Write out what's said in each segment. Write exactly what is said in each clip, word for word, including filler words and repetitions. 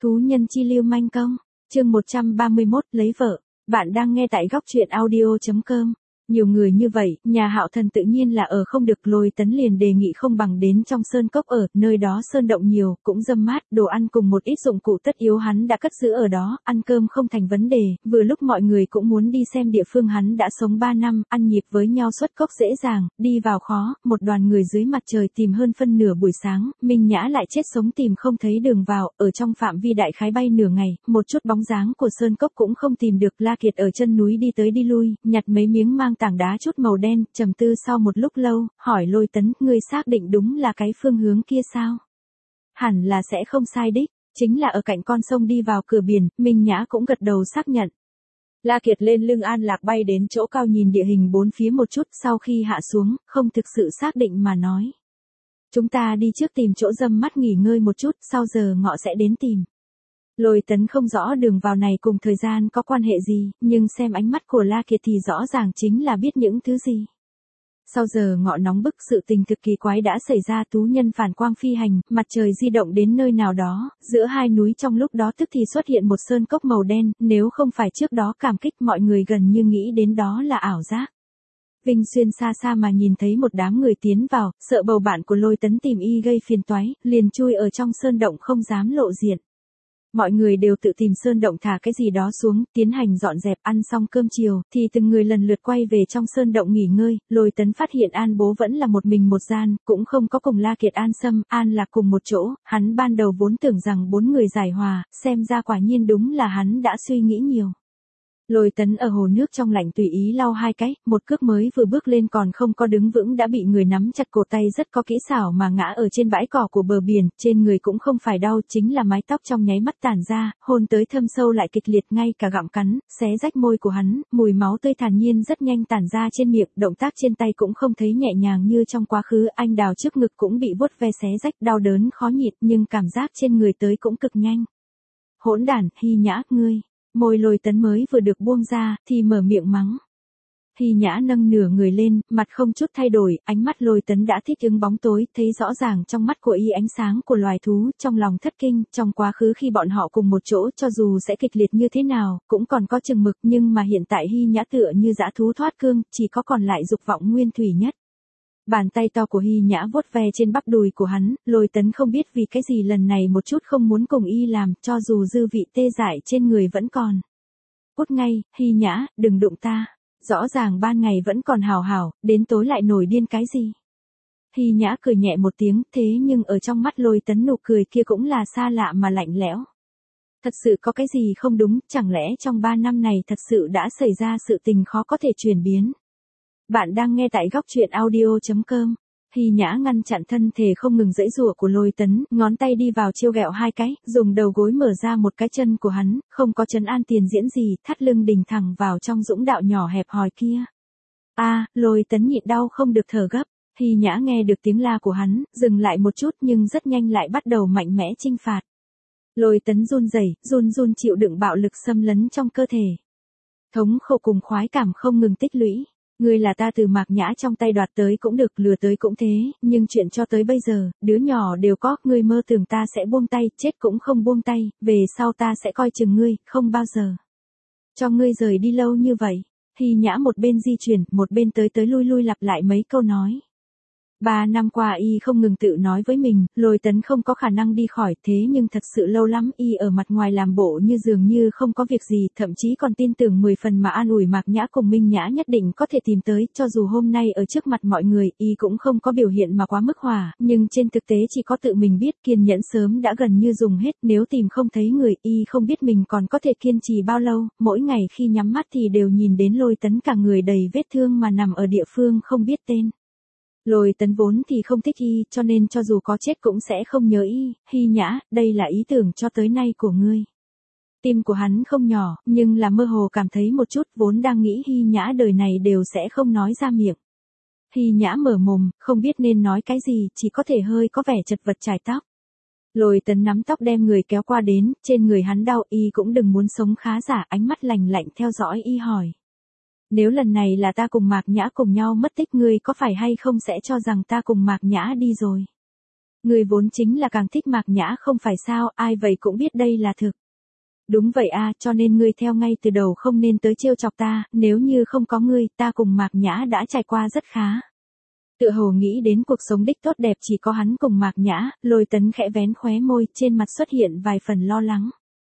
Thú nhân chi lưu manh công, chương một trăm ba mươi mốt, lấy vợ. Bạn đang nghe tại góc truyện audio chấm com. Nhiều người như vậy, nhà Hạo Thần tự nhiên là ở không được, Lôi Tấn liền đề nghị không bằng đến trong sơn cốc ở, nơi đó sơn động nhiều, cũng râm mát, đồ ăn cùng một ít dụng cụ tất yếu hắn đã cất giữ ở đó, ăn cơm không thành vấn đề, vừa lúc mọi người cũng muốn đi xem địa phương hắn đã sống ba năm, ăn nhịp với nhau xuất cốc dễ dàng, đi vào khó, một đoàn người dưới mặt trời tìm hơn phân nửa buổi sáng, Minh Nhã lại chết sống tìm không thấy đường vào, ở trong phạm vi đại khái bay nửa ngày, một chút bóng dáng của sơn cốc cũng không tìm được, La Kiệt ở chân núi đi tới đi lui, nhặt mấy miếng mang tảng đá chút màu đen, trầm tư sau một lúc lâu, hỏi Lôi Tấn, ngươi xác định đúng là cái phương hướng kia sao? Hẳn là sẽ không sai đích, chính là ở cạnh con sông đi vào cửa biển, Minh Nhã cũng gật đầu xác nhận. La Kiệt lên lưng An Lạc bay đến chỗ cao nhìn địa hình bốn phía một chút, sau khi hạ xuống, không thực sự xác định mà nói. Chúng ta đi trước tìm chỗ râm mát nghỉ ngơi một chút, sau giờ ngọ sẽ đến tìm. Lôi Tấn không rõ đường vào này cùng thời gian có quan hệ gì, nhưng xem ánh mắt của La Kiệt thì rõ ràng chính là biết những thứ gì. Sau giờ ngọ nóng bức, sự tình thực kỳ quái đã xảy ra, thú nhân phản quang phi hành, mặt trời di động đến nơi nào đó, giữa hai núi trong lúc đó tức thì xuất hiện một sơn cốc màu đen, nếu không phải trước đó cảm kích mọi người gần như nghĩ đến đó là ảo giác. Vinh Xuyên xa xa mà nhìn thấy một đám người tiến vào, sợ bầu bạn của Lôi Tấn tìm y gây phiền toái, liền chui ở trong sơn động không dám lộ diện. Mọi người đều tự tìm sơn động thả cái gì đó xuống, tiến hành dọn dẹp, ăn xong cơm chiều, thì từng người lần lượt quay về trong sơn động nghỉ ngơi, Lôi Tấn phát hiện An Bố vẫn là một mình một gian, cũng không có cùng La Kiệt An Sâm, An Lạc cùng một chỗ, hắn ban đầu vốn tưởng rằng bốn người giải hòa, xem ra quả nhiên đúng là hắn đã suy nghĩ nhiều. Lôi Tấn ở hồ nước trong lạnh tùy ý lau hai cái, một cước mới vừa bước lên còn không có đứng vững đã bị người nắm chặt cổ tay rất có kỹ xảo mà ngã ở trên bãi cỏ của bờ biển, trên người cũng không phải đau, chính là mái tóc trong nháy mắt tản ra, hôn tới thâm sâu lại kịch liệt, ngay cả gặm cắn, xé rách môi của hắn, mùi máu tươi thản nhiên rất nhanh tản ra trên miệng, động tác trên tay cũng không thấy nhẹ nhàng như trong quá khứ, anh đào trước ngực cũng bị vuốt ve xé rách, đau đớn khó nhịn, nhưng cảm giác trên người tới cũng cực nhanh. Hỗn đản, Hy Nhã, ngươi. Môi Lôi Tấn mới vừa được buông ra, thì mở miệng mắng. Hy Nhã nâng nửa người lên, mặt không chút thay đổi, ánh mắt Lôi Tấn đã thích ứng bóng tối, thấy rõ ràng trong mắt của y ánh sáng của loài thú, trong lòng thất kinh, trong quá khứ khi bọn họ cùng một chỗ cho dù sẽ kịch liệt như thế nào, cũng còn có chừng mực, nhưng mà hiện tại Hy Nhã tựa như dã thú thoát cương, chỉ có còn lại dục vọng nguyên thủy nhất. Bàn tay to của Hy Nhã vuốt ve trên bắp đùi của hắn, Lôi Tấn không biết vì cái gì lần này một chút không muốn cùng y làm, cho dù dư vị tê dại trên người vẫn còn. Cút ngay, Hy Nhã, đừng đụng ta. Rõ ràng ban ngày vẫn còn hào hào, đến tối lại nổi điên cái gì. Hy Nhã cười nhẹ một tiếng, thế nhưng ở trong mắt Lôi Tấn nụ cười kia cũng là xa lạ mà lạnh lẽo. Thật sự có cái gì không đúng, chẳng lẽ trong ba năm này thật sự đã xảy ra sự tình khó có thể chuyển biến. Bạn đang nghe tại góc truyện audio chấm com. Hy Nhã ngăn chặn thân thể không ngừng giãy giụa của Lôi Tấn, ngón tay đi vào trêu ghẹo hai cái, dùng đầu gối mở ra một cái chân của hắn, không có trấn an tiền diễn gì, thắt lưng đình thẳng vào trong dũng đạo nhỏ hẹp hòi kia. A, à, Lôi Tấn nhịn đau không được thở gấp. Hy Nhã nghe được tiếng la của hắn, dừng lại một chút nhưng rất nhanh lại bắt đầu mạnh mẽ chinh phạt. Lôi Tấn run rẩy, run run chịu đựng bạo lực xâm lấn trong cơ thể. Thống khổ cùng khoái cảm không ngừng tích lũy. Ngươi là ta từ Mạc Nhã trong tay đoạt tới cũng được, lừa tới cũng thế, nhưng chuyện cho tới bây giờ, đứa nhỏ đều có, ngươi mơ tưởng ta sẽ buông tay, chết cũng không buông tay, về sau ta sẽ coi chừng ngươi, không bao giờ cho ngươi rời đi lâu như vậy. Hy Nhã một bên di chuyển, một bên tới tới lui lui lặp lại mấy câu nói. Ba năm qua y không ngừng tự nói với mình, Lôi Tấn không có khả năng đi khỏi, thế nhưng thật sự lâu lắm y ở mặt ngoài làm bộ như dường như không có việc gì, thậm chí còn tin tưởng mười phần mà an ủi Mạc Nhã cùng Minh Nhã nhất định có thể tìm tới, cho dù hôm nay ở trước mặt mọi người, y cũng không có biểu hiện mà quá mức hòa, nhưng trên thực tế chỉ có tự mình biết, kiên nhẫn sớm đã gần như dùng hết, nếu tìm không thấy người, y không biết mình còn có thể kiên trì bao lâu, mỗi ngày khi nhắm mắt thì đều nhìn đến Lôi Tấn cả người đầy vết thương mà nằm ở địa phương không biết tên. Lôi Tấn vốn thì không thích y, cho nên cho dù có chết cũng sẽ không nhớ y. Hy Nhã, đây là ý tưởng cho tới nay của ngươi. Tim của hắn không nhỏ, nhưng là mơ hồ cảm thấy một chút, vốn đang nghĩ Hy Nhã đời này đều sẽ không nói ra miệng. Hy Nhã mở mồm, không biết nên nói cái gì, chỉ có thể hơi có vẻ chật vật chải tóc. Lôi Tấn nắm tóc đem người kéo qua đến, trên người hắn đau, y cũng đừng muốn sống khá giả, ánh mắt lạnh lạnh theo dõi y hỏi. Nếu lần này là ta cùng Mạc Nhã cùng nhau mất tích, ngươi có phải hay không sẽ cho rằng ta cùng Mạc Nhã đi rồi. Ngươi vốn chính là càng thích Mạc Nhã không phải sao, ai vậy cũng biết đây là thực. Đúng vậy a, cho nên ngươi theo ngay từ đầu không nên tới trêu chọc ta, nếu như không có ngươi, ta cùng Mạc Nhã đã trải qua rất khá. Tựa hồ nghĩ đến cuộc sống đích tốt đẹp chỉ có hắn cùng Mạc Nhã, Lôi Tấn khẽ vén khóe môi, trên mặt xuất hiện vài phần lo lắng.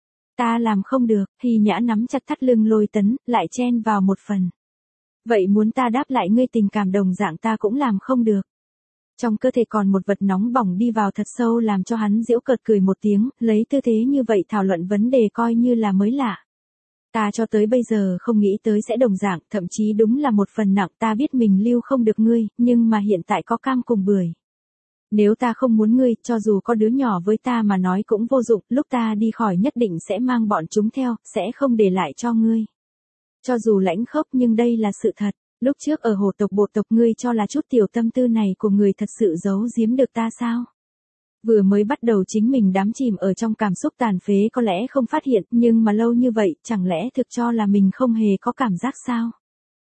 Ta làm không được, Hy Nhã nắm chặt thắt lưng Lôi Tấn, lại chen vào một phần. Vậy muốn ta đáp lại ngươi tình cảm đồng dạng ta cũng làm không được. Trong cơ thể còn một vật nóng bỏng đi vào thật sâu làm cho hắn giễu cợt cười một tiếng, lấy tư thế như vậy thảo luận vấn đề coi như là mới lạ. Ta cho tới bây giờ không nghĩ tới sẽ đồng dạng, thậm chí đúng là một phần nặng, ta biết mình lưu không được ngươi, nhưng mà hiện tại có cam cùng bưởi. Nếu ta không muốn ngươi, cho dù có đứa nhỏ với ta mà nói cũng vô dụng, lúc ta đi khỏi nhất định sẽ mang bọn chúng theo, sẽ không để lại cho ngươi. Cho dù lãnh khốc nhưng đây là sự thật. Lúc trước ở hồ tộc bộ tộc ngươi cho là chút tiểu tâm tư này của người thật sự giấu giếm được ta sao? Vừa mới bắt đầu chính mình đắm chìm ở trong cảm xúc tàn phế có lẽ không phát hiện, nhưng mà lâu như vậy, chẳng lẽ thực cho là mình không hề có cảm giác sao?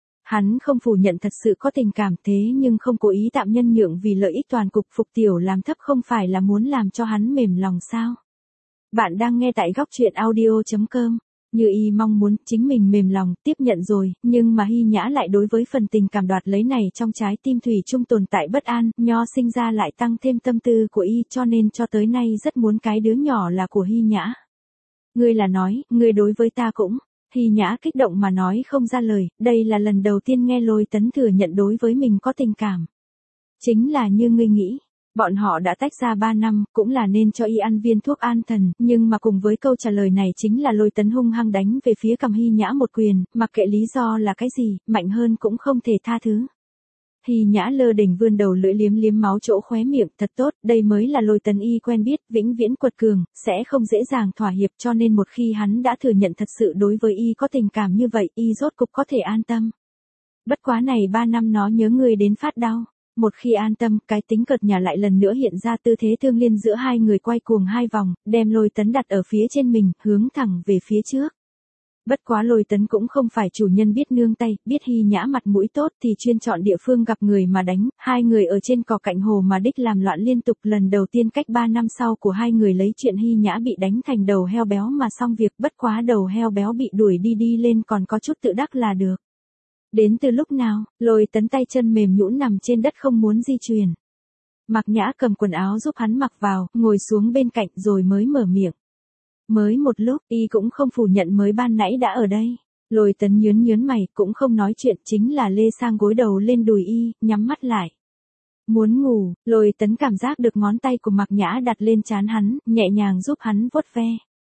Hắn không phủ nhận thật sự có tình cảm thế nhưng không cố ý tạm nhân nhượng vì lợi ích toàn cục, Phục Tiểu làm thấp không phải là muốn làm cho hắn mềm lòng sao? Bạn đang nghe tại góc truyện audio chấm com. Như y mong muốn, chính mình mềm lòng, tiếp nhận rồi, nhưng mà Hy Nhã lại đối với phần tình cảm đoạt lấy này trong trái tim thủy chung tồn tại bất an, nho sinh ra lại tăng thêm tâm tư của y cho nên cho tới nay rất muốn cái đứa nhỏ là của Hy Nhã. Ngươi là nói, ngươi đối với ta cũng, Hy Nhã kích động mà nói không ra lời, đây là lần đầu tiên nghe Lôi Tấn thừa nhận đối với mình có tình cảm. Chính là như ngươi nghĩ. Bọn họ đã tách ra ba năm, cũng là nên cho y ăn viên thuốc an thần, nhưng mà cùng với câu trả lời này chính là Lôi Tấn hung hăng đánh về phía cầm Hy Nhã một quyền, mặc kệ lý do là cái gì, mạnh hơn cũng không thể tha thứ. Hy Nhã lơ đỉnh vươn đầu lưỡi liếm liếm máu chỗ khóe miệng, thật tốt, đây mới là Lôi Tấn y quen biết, vĩnh viễn quật cường, sẽ không dễ dàng thỏa hiệp cho nên một khi hắn đã thừa nhận thật sự đối với y có tình cảm như vậy, y rốt cục có thể an tâm. Bất quá này ba năm nó nhớ người đến phát đau. Một khi an tâm, cái tính cợt nhà lại lần nữa hiện ra tư thế thương liên giữa hai người quay cuồng hai vòng, đem Lôi Tấn đặt ở phía trên mình, hướng thẳng về phía trước. Bất quá Lôi Tấn cũng không phải chủ nhân biết nương tay, biết Hy Nhã mặt mũi tốt thì chuyên chọn địa phương gặp người mà đánh, hai người ở trên cỏ cạnh hồ mà đích làm loạn liên tục lần đầu tiên cách ba năm sau của hai người lấy chuyện Hy Nhã bị đánh thành đầu heo béo mà xong việc, bất quá đầu heo béo bị đuổi đi đi lên còn có chút tự đắc là được. Đến từ lúc nào, Lôi Tấn tay chân mềm nhũn nằm trên đất không muốn di chuyển. Mạc Nhã cầm quần áo giúp hắn mặc vào, ngồi xuống bên cạnh rồi mới mở miệng. Mới một lúc, y cũng không phủ nhận mới ban nãy đã ở đây. Lôi Tấn nhớn nhớn mày, cũng không nói chuyện, chính là lê sang gối đầu lên đùi y, nhắm mắt lại. Muốn ngủ, Lôi Tấn cảm giác được ngón tay của Mạc Nhã đặt lên trán hắn, nhẹ nhàng giúp hắn vuốt ve.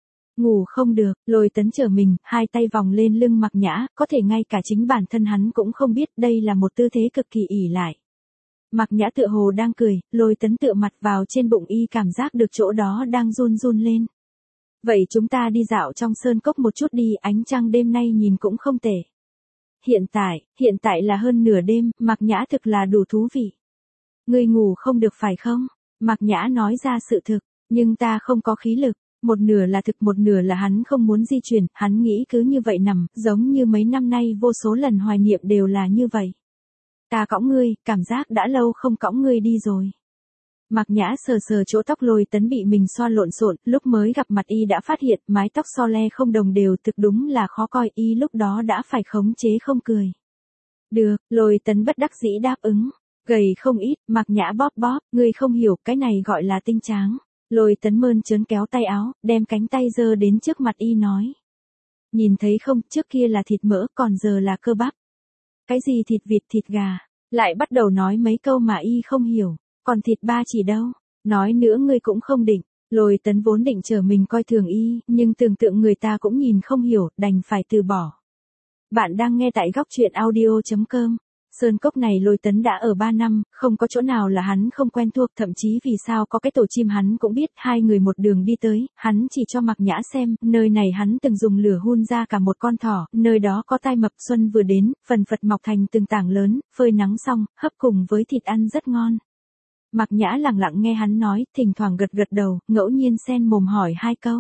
Ngủ không được, Lôi Tấn trở mình, hai tay vòng lên lưng Mạc Nhã, có thể ngay cả chính bản thân hắn cũng không biết đây là một tư thế cực kỳ ỷ lại. Mạc Nhã tựa hồ đang cười, Lôi Tấn tựa mặt vào trên bụng y cảm giác được chỗ đó đang run run lên. Vậy chúng ta đi dạo trong sơn cốc một chút đi, ánh trăng đêm nay nhìn cũng không tệ. Hiện tại, hiện tại là hơn nửa đêm, Mạc Nhã thực là đủ thú vị. Ngươi ngủ không được phải không? Mạc Nhã nói ra sự thực, nhưng ta không có khí lực. Một nửa là thực một nửa là hắn không muốn di chuyển, hắn nghĩ cứ như vậy nằm, giống như mấy năm nay vô số lần hoài niệm đều là như vậy. Ta cõng ngươi, cảm giác đã lâu không cõng ngươi đi rồi. Mạc Nhã sờ sờ chỗ tóc Lôi Tấn bị mình xoa lộn xộn, lúc mới gặp mặt y đã phát hiện mái tóc so le không đồng đều, thực đúng là khó coi, y lúc đó đã phải khống chế không cười. Được, Lôi Tấn bất đắc dĩ đáp ứng, gầy không ít, Mạc Nhã bóp bóp, ngươi không hiểu, cái này gọi là tinh tráng. Lôi Tấn mơn trớn kéo tay áo, đem cánh tay giơ đến trước mặt y nói. Nhìn thấy không, trước kia là thịt mỡ, còn giờ là cơ bắp. Cái gì thịt vịt thịt gà, lại bắt đầu nói mấy câu mà y không hiểu, còn thịt ba chỉ đâu, nói nữa ngươi cũng không định. Lôi Tấn vốn định chờ mình coi thường y, nhưng tưởng tượng người ta cũng nhìn không hiểu, đành phải từ bỏ. Bạn đang nghe tại góc truyện audio chấm com. Sơn cốc này Lôi Tấn đã ở ba năm, không có chỗ nào là hắn không quen thuộc, thậm chí vì sao có cái tổ chim hắn cũng biết, hai người một đường đi tới, hắn chỉ cho Mạc Nhã xem, nơi này hắn từng dùng lửa hun ra cả một con thỏ, nơi đó có tai mập xuân vừa đến, phần phật mọc thành từng tảng lớn, phơi nắng xong, hấp cùng với thịt ăn rất ngon. Mạc Nhã lặng lặng nghe hắn nói, thỉnh thoảng gật gật đầu, ngẫu nhiên xen mồm hỏi hai câu.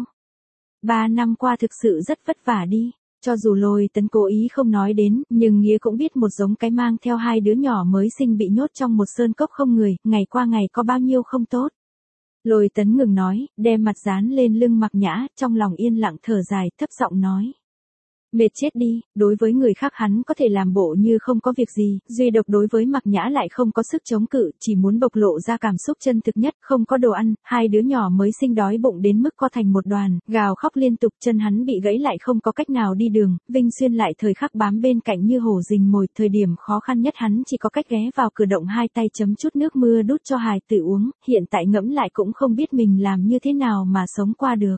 Ba năm qua thực sự rất vất vả đi. Cho dù Lôi Tấn cố ý không nói đến, nhưng Nghĩa cũng biết một giống cái mang theo hai đứa nhỏ mới sinh bị nhốt trong một sơn cốc không người, ngày qua ngày có bao nhiêu không tốt. Lôi Tấn ngừng nói, đem mặt dán lên lưng Mạc Nhã, trong lòng yên lặng thở dài, thấp giọng nói. Mệt chết đi, đối với người khác hắn có thể làm bộ như không có việc gì, duy độc đối với Mạc Nhã lại không có sức chống cự, chỉ muốn bộc lộ ra cảm xúc chân thực nhất, không có đồ ăn, hai đứa nhỏ mới sinh đói bụng đến mức co thành một đoàn, gào khóc liên tục, chân hắn bị gãy lại không có cách nào đi đường, Vinh Xuyên lại thời khắc bám bên cạnh như hổ rình mồi, thời điểm khó khăn nhất hắn chỉ có cách ghé vào cửa động hai tay chấm chút nước mưa đút cho hài tử uống, hiện tại ngẫm lại cũng không biết mình làm như thế nào mà sống qua được.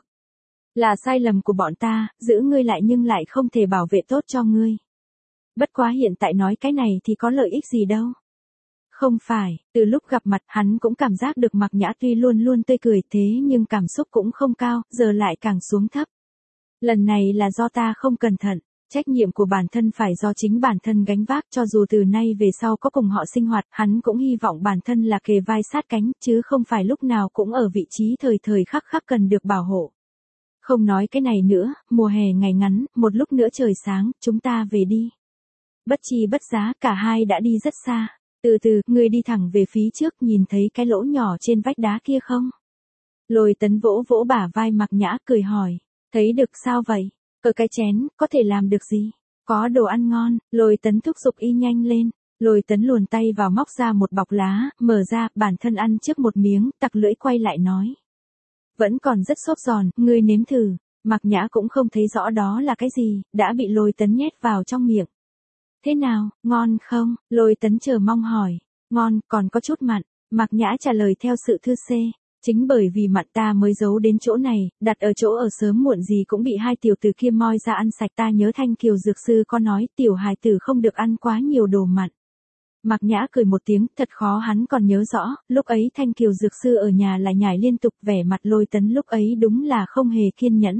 Là sai lầm của bọn ta, giữ ngươi lại nhưng lại không thể bảo vệ tốt cho ngươi. Bất quá hiện tại nói cái này thì có lợi ích gì đâu. Không phải, từ lúc gặp mặt hắn cũng cảm giác được Mạc Nhã tuy luôn luôn tươi cười thế nhưng cảm xúc cũng không cao, giờ lại càng xuống thấp. Lần này là do ta không cẩn thận, trách nhiệm của bản thân phải do chính bản thân gánh vác, cho dù từ nay về sau có cùng họ sinh hoạt, hắn cũng hy vọng bản thân là kề vai sát cánh, chứ không phải lúc nào cũng ở vị trí thời thời khắc khắc cần được bảo hộ. Không nói cái này nữa, mùa hè ngày ngắn, một lúc nữa trời sáng, chúng ta về đi. Bất chi bất giá, cả hai đã đi rất xa. Từ từ, ngươi đi thẳng về phía trước, nhìn thấy cái lỗ nhỏ trên vách đá kia không? Lôi Tấn vỗ vỗ bả vai Mạc Nhã cười hỏi. Thấy được sao vậy? Ở cái chén, có thể làm được gì? Có đồ ăn ngon, Lôi Tấn thúc giục y nhanh lên. Lôi Tấn luồn tay vào móc ra một bọc lá, mở ra, bản thân ăn trước một miếng, tặc lưỡi quay lại nói. Vẫn còn rất xốp giòn, ngươi nếm thử. Mạc Nhã cũng không thấy rõ đó là cái gì, đã bị Lôi Tấn nhét vào trong miệng. Thế nào, ngon không? Lôi Tấn chờ mong hỏi. Ngon, còn có chút mặn. Mạc Nhã trả lời theo sự thư xê. Chính bởi vì mặn ta mới giấu đến chỗ này, đặt ở chỗ ở sớm muộn gì cũng bị hai tiểu tử kia moi ra ăn sạch, ta nhớ Thanh Kiều dược sư có nói tiểu hài tử không được ăn quá nhiều đồ mặn. Mạc Nhã cười một tiếng, thật khó hắn còn nhớ rõ, lúc ấy Thanh Kiều dược sư ở nhà lại nhảy liên tục, vẻ mặt Lôi Tấn lúc ấy đúng là không hề kiên nhẫn.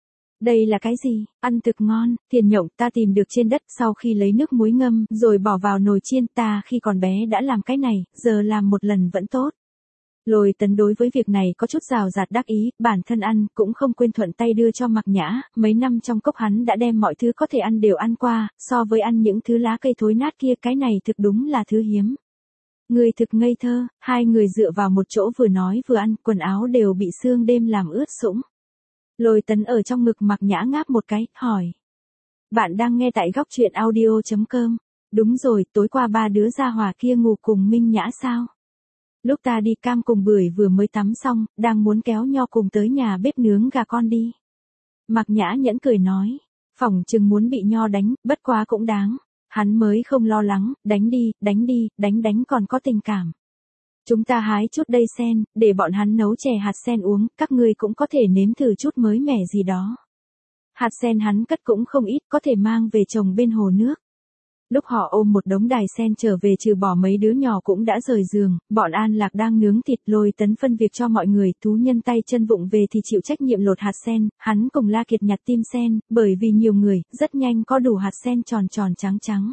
Đây là cái gì? Ăn thực ngon, Thiền Nhộng ta tìm được trên đất sau khi lấy nước muối ngâm, rồi bỏ vào nồi chiên, ta khi còn bé đã làm cái này, giờ làm một lần vẫn tốt. Lôi Tấn đối với việc này có chút rào rạt đắc ý, bản thân ăn, cũng không quên thuận tay đưa cho Mạc Nhã, mấy năm trong cốc hắn đã đem mọi thứ có thể ăn đều ăn qua, so với ăn những thứ lá cây thối nát kia cái này thực đúng là thứ hiếm. Người thực ngây thơ, hai người dựa vào một chỗ vừa nói vừa ăn, quần áo đều bị sương đêm làm ướt sũng. Lôi Tấn ở trong ngực Mạc Nhã ngáp một cái, hỏi. Bạn đang nghe tại góc truyện audio chấm com. Đúng rồi, tối qua ba đứa gia hỏa kia ngủ cùng Minh Nhã sao? Lúc ta đi Cam cùng Bưởi vừa mới tắm xong, đang muốn kéo Nho cùng tới nhà bếp nướng gà con đi. Mạc Nhã nhẫn cười nói, phỏng chừng muốn bị Nho đánh, bất quá cũng đáng. Hắn mới không lo lắng, đánh đi, đánh đi, đánh đánh còn có tình cảm. Chúng ta hái chút đây sen, để bọn hắn nấu chè hạt sen uống, các ngươi cũng có thể nếm thử chút mới mẻ gì đó. Hạt sen hắn cất cũng không ít, có thể mang về trồng bên hồ nước. Lúc họ ôm một đống đài sen trở về trừ bỏ mấy đứa nhỏ cũng đã rời giường, bọn An Lạc đang nướng thịt. Lôi Tấn phân việc cho mọi người, thú nhân tay chân vụng về thì chịu trách nhiệm lột hạt sen, hắn cùng La Kiệt nhặt tim sen, bởi vì nhiều người, rất nhanh có đủ hạt sen tròn tròn trắng trắng.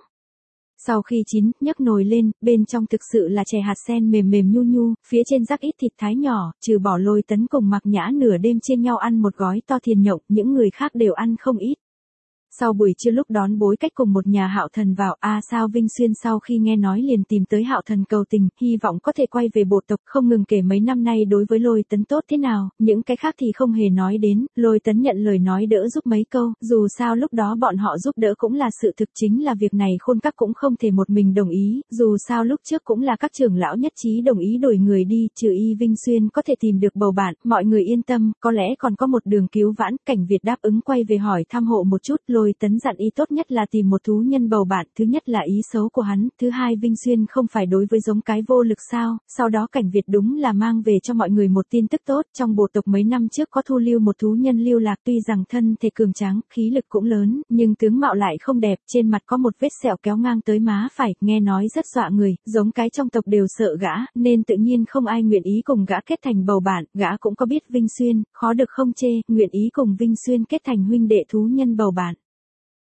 Sau khi chín, nhấc nồi lên, bên trong thực sự là chè hạt sen mềm mềm nhu nhu, phía trên rắc ít thịt thái nhỏ, trừ bỏ Lôi Tấn cùng Mạc Nhã nửa đêm chia nhau ăn một gói to Thiền Nhộng, những người khác đều ăn không ít. Sau buổi trưa lúc đón bối cách cùng một nhà Hạo Thần vào, a à, sao Vinh Xuyên sau khi nghe nói liền tìm tới Hạo Thần cầu tình, hy vọng có thể quay về bộ tộc, không ngừng kể mấy năm nay đối với Lôi Tấn tốt thế nào, những cái khác thì không hề nói đến. Lôi Tấn nhận lời nói đỡ giúp mấy câu, dù sao lúc đó bọn họ giúp đỡ cũng là sự thực, chính là việc này Khôn Các cũng không thể một mình đồng ý, dù sao lúc trước cũng là các trưởng lão nhất trí đồng ý đổi người đi, trừ y Vinh Xuyên có thể tìm được bầu bạn, mọi người yên tâm, có lẽ còn có một đường cứu vãn. Cảnh Việt đáp ứng quay về hỏi thăm hộ một chút. Lôi Tấn dặn y tốt nhất là tìm một thú nhân bầu bạn, thứ nhất là ý xấu của hắn, thứ hai Vinh Xuyên không phải đối với giống cái vô lực sao. Sau đó Cảnh Việt đúng là mang về cho mọi người một tin tức tốt, trong bộ tộc mấy năm trước có thu lưu một thú nhân lưu lạc, tuy rằng thân thể cường tráng, khí lực cũng lớn, nhưng tướng mạo lại không đẹp, trên mặt có một vết sẹo kéo ngang tới má phải, nghe nói rất dọa người, giống cái trong tộc đều sợ gã, nên tự nhiên không ai nguyện ý cùng gã kết thành bầu bạn. Gã cũng có biết Vinh Xuyên, khó được không chê, nguyện ý cùng Vinh Xuyên kết thành huynh đệ thú nhân bầu bạn.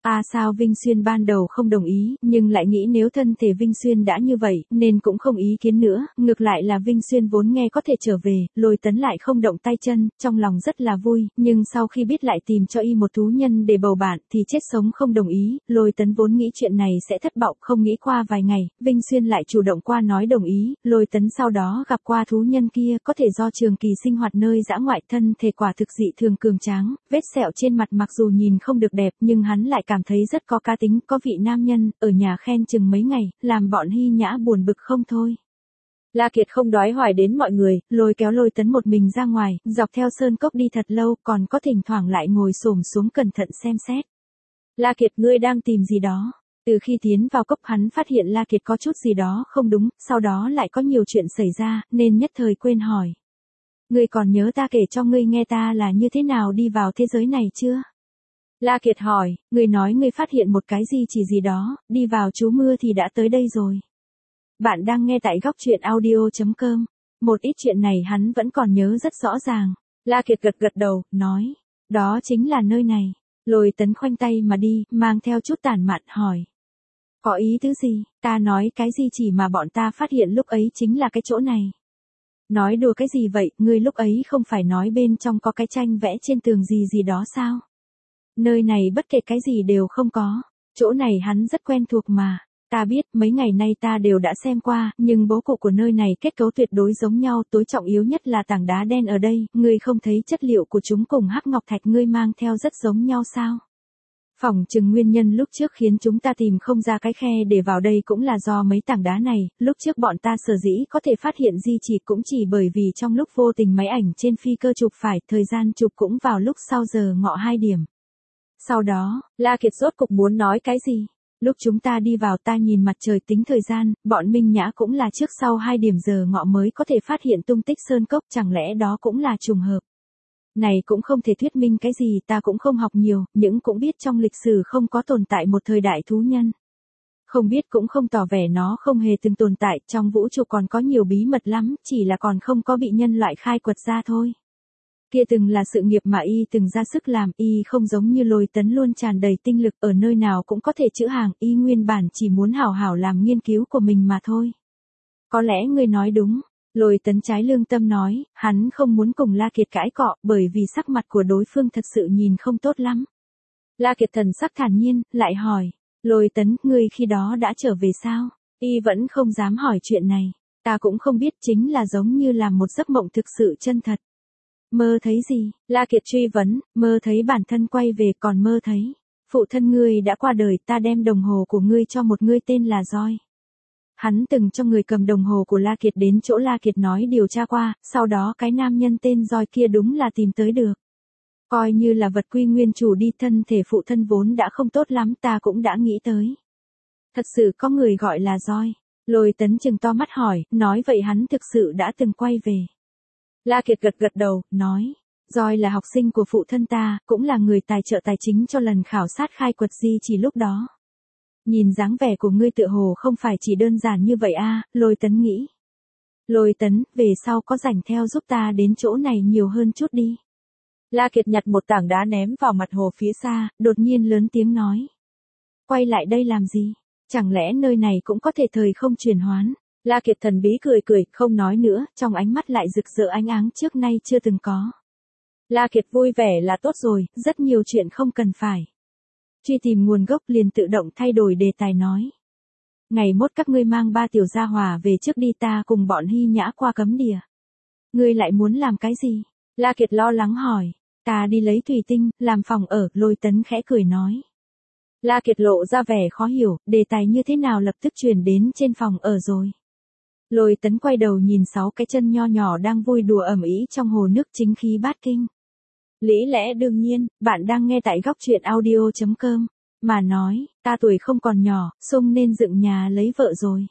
À sao Vinh Xuyên ban đầu không đồng ý, nhưng lại nghĩ nếu thân thể Vinh Xuyên đã như vậy, nên cũng không ý kiến nữa, ngược lại là Vinh Xuyên vốn nghe có thể trở về, Lôi Tấn lại không động tay chân, trong lòng rất là vui, nhưng sau khi biết lại tìm cho y một thú nhân để bầu bạn, thì chết sống không đồng ý, Lôi Tấn vốn nghĩ chuyện này sẽ thất vọng, không nghĩ qua vài ngày, Vinh Xuyên lại chủ động qua nói đồng ý, Lôi Tấn sau đó gặp qua thú nhân kia, có thể do trường kỳ sinh hoạt nơi dã ngoại, thân thể quả thực dị thường cường tráng, vết sẹo trên mặt mặc dù nhìn không được đẹp, nhưng hắn lại cảm thấy rất có cá tính, có vị nam nhân, ở nhà khen chừng mấy ngày, làm bọn Hy Nhã buồn bực không thôi. La Kiệt không đói hoài đến mọi người, lôi kéo Lôi Tấn một mình ra ngoài, dọc theo sơn cốc đi thật lâu, còn có thỉnh thoảng lại ngồi xổm xuống cẩn thận xem xét. La Kiệt, ngươi đang tìm gì đó? Từ khi tiến vào cốc hắn phát hiện La Kiệt có chút gì đó không đúng, sau đó lại có nhiều chuyện xảy ra, nên nhất thời quên hỏi. Ngươi còn nhớ ta kể cho ngươi nghe ta là như thế nào đi vào thế giới này chưa? La Kiệt hỏi, ngươi nói ngươi phát hiện một cái gì chỉ gì đó, đi vào trú mưa thì đã tới đây rồi. Bạn đang nghe tại góc truyện audio chấm com. Một ít chuyện này hắn vẫn còn nhớ rất rõ ràng. La Kiệt gật gật đầu, nói, đó chính là nơi này. Lôi Tấn khoanh tay mà đi, mang theo chút tản mạn hỏi. Có ý tứ gì, ta nói cái gì chỉ mà bọn ta phát hiện lúc ấy chính là cái chỗ này. Nói đùa cái gì vậy, ngươi lúc ấy không phải nói bên trong có cái tranh vẽ trên tường gì gì đó sao? Nơi này bất kể cái gì đều không có, chỗ này hắn rất quen thuộc mà. Ta biết, mấy ngày nay ta đều đã xem qua, nhưng bố cục của nơi này kết cấu tuyệt đối giống nhau, tối trọng yếu nhất là tảng đá đen ở đây, ngươi không thấy chất liệu của chúng cùng hắc ngọc thạch ngươi mang theo rất giống nhau sao? Phỏng chừng nguyên nhân lúc trước khiến chúng ta tìm không ra cái khe để vào đây cũng là do mấy tảng đá này, lúc trước bọn ta sở dĩ có thể phát hiện di chỉ cũng chỉ bởi vì trong lúc vô tình máy ảnh trên phi cơ chụp phải, thời gian chụp cũng vào lúc sau giờ ngọ hai điểm. Sau đó, La Kiệt rốt cục muốn nói cái gì? Lúc chúng ta đi vào ta nhìn mặt trời tính thời gian, bọn Minh Nhã cũng là trước sau hai điểm giờ ngọ mới có thể phát hiện tung tích sơn cốc, chẳng lẽ đó cũng là trùng hợp. Này cũng không thể thuyết minh cái gì, ta cũng không học nhiều, nhưng cũng biết trong lịch sử không có tồn tại một thời đại thú nhân. Không biết cũng không tỏ vẻ nó không hề từng tồn tại, trong vũ trụ còn có nhiều bí mật lắm, chỉ là còn không có bị nhân loại khai quật ra thôi. Kia từng là sự nghiệp mà y từng ra sức làm, y không giống như Lôi Tấn luôn tràn đầy tinh lực, ở nơi nào cũng có thể chữ hàng, y nguyên bản chỉ muốn hảo hảo làm nghiên cứu của mình mà thôi. Có lẽ ngươi nói đúng, Lôi Tấn trái lương tâm nói, hắn không muốn cùng La Kiệt cãi cọ, bởi vì sắc mặt của đối phương thật sự nhìn không tốt lắm. La Kiệt thần sắc thản nhiên, lại hỏi, Lôi Tấn, ngươi khi đó đã trở về sao? Y vẫn không dám hỏi chuyện này, ta cũng không biết, chính là giống như là một giấc mộng thực sự chân thật. Mơ thấy gì? La Kiệt truy vấn, mơ thấy bản thân quay về, còn mơ thấy phụ thân ngươi đã qua đời, ta đem đồng hồ của ngươi cho một ngươi tên là Roi. Hắn từng cho người cầm đồng hồ của La Kiệt đến chỗ La Kiệt nói điều tra qua, sau đó cái nam nhân tên Roi kia đúng là tìm tới được. Coi như là vật quy nguyên chủ đi, thân thể phụ thân vốn đã không tốt lắm, ta cũng đã nghĩ tới. Thật sự có người gọi là Roi. Lôi Tấn trừng to mắt hỏi, nói vậy hắn thực sự đã từng quay về. La Kiệt gật gật đầu, nói, Roi là học sinh của phụ thân ta, cũng là người tài trợ tài chính cho lần khảo sát khai quật di chỉ lúc đó. Nhìn dáng vẻ của ngươi tựa hồ không phải chỉ đơn giản như vậy a, Lôi Tấn nghĩ. Lôi Tấn, về sau có rảnh theo giúp ta đến chỗ này nhiều hơn chút đi. La Kiệt nhặt một tảng đá ném vào mặt hồ phía xa, đột nhiên lớn tiếng nói. Quay lại đây làm gì? Chẳng lẽ nơi này cũng có thể thời không chuyển hoán? La Kiệt thần bí cười cười, không nói nữa, trong ánh mắt lại rực rỡ ánh áng trước nay chưa từng có. La Kiệt vui vẻ là tốt rồi, rất nhiều chuyện không cần phải truy tìm nguồn gốc, liền tự động thay đổi đề tài nói. Ngày mốt các ngươi mang ba tiểu gia hỏa về trước đi, ta cùng bọn Hy Nhã qua cấm địa. Ngươi lại muốn làm cái gì? La Kiệt lo lắng hỏi. Ta đi lấy thủy tinh, làm phòng ở, Lôi Tấn khẽ cười nói. La Kiệt lộ ra vẻ khó hiểu, đề tài như thế nào lập tức chuyển đến trên phòng ở rồi. Lôi Tấn quay đầu nhìn sáu cái chân nho nhỏ đang vui đùa ầm ĩ trong hồ nước chính khí bát kinh. Lý lẽ đương nhiên, bạn đang nghe tại góc truyện audio chấm com, mà nói, ta tuổi không còn nhỏ, xung nên dựng nhà lấy vợ rồi.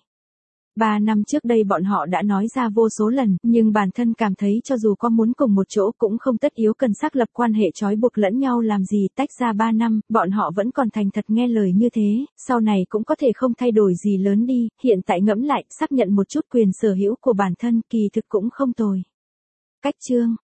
Ba năm trước đây bọn họ đã nói ra vô số lần, nhưng bản thân cảm thấy cho dù có muốn cùng một chỗ cũng không tất yếu cần xác lập quan hệ trói buộc lẫn nhau làm gì, tách ra ba năm, bọn họ vẫn còn thành thật nghe lời như thế, sau này cũng có thể không thay đổi gì lớn đi, hiện tại ngẫm lại, xác nhận một chút quyền sở hữu của bản thân, kỳ thực cũng không tồi. Cách chương